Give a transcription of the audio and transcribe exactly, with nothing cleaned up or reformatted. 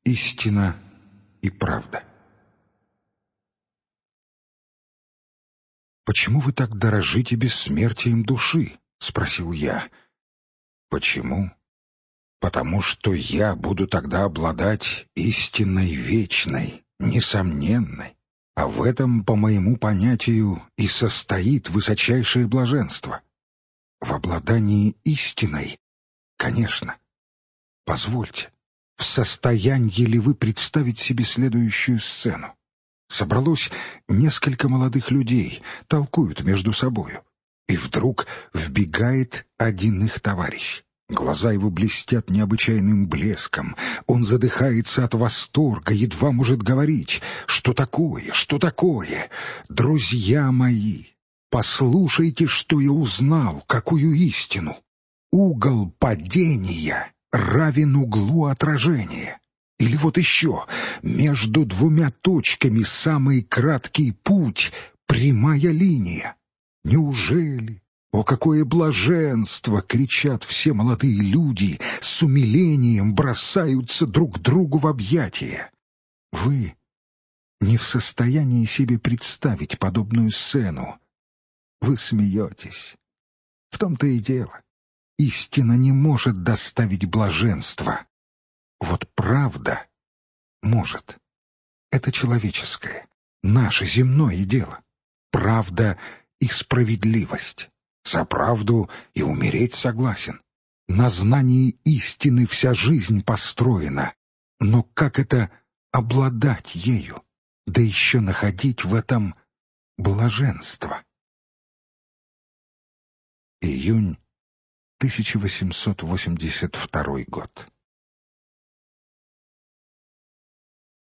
Истина и правда. «Почему вы так дорожите бессмертием души?» — спросил я. «Почему? Потому что я буду тогда обладать истинной вечной, несомненной, а в этом, по моему понятию, и состоит высочайшее блаженство. В обладании истиной, конечно. Позвольте, в состоянии ли вы представить себе следующую сцену? Собралось несколько молодых людей, толкуют между собою, и вдруг вбегает один их товарищ. Глаза его блестят необычайным блеском, он задыхается от восторга, едва может говорить. Что такое, что такое? Друзья мои, послушайте, что я узнал, какую истину. Угол падения равен углу отражения. Или вот еще, между двумя точками самый краткий путь — прямая линия. Неужели? О, какое блаженство! Кричат все молодые люди, с умилением бросаются друг другу в объятия. Вы не в состоянии себе представить подобную сцену. Вы смеетесь. В том-то и дело. Истина не может доставить блаженства. Вот правда может. Это человеческое, наше земное дело. Правда и справедливость. За правду и умереть согласен. На знании истины вся жизнь построена. Но как это обладать ею, да еще находить в этом блаженство? Июнь тысяча восемьсот восемьдесят второй год.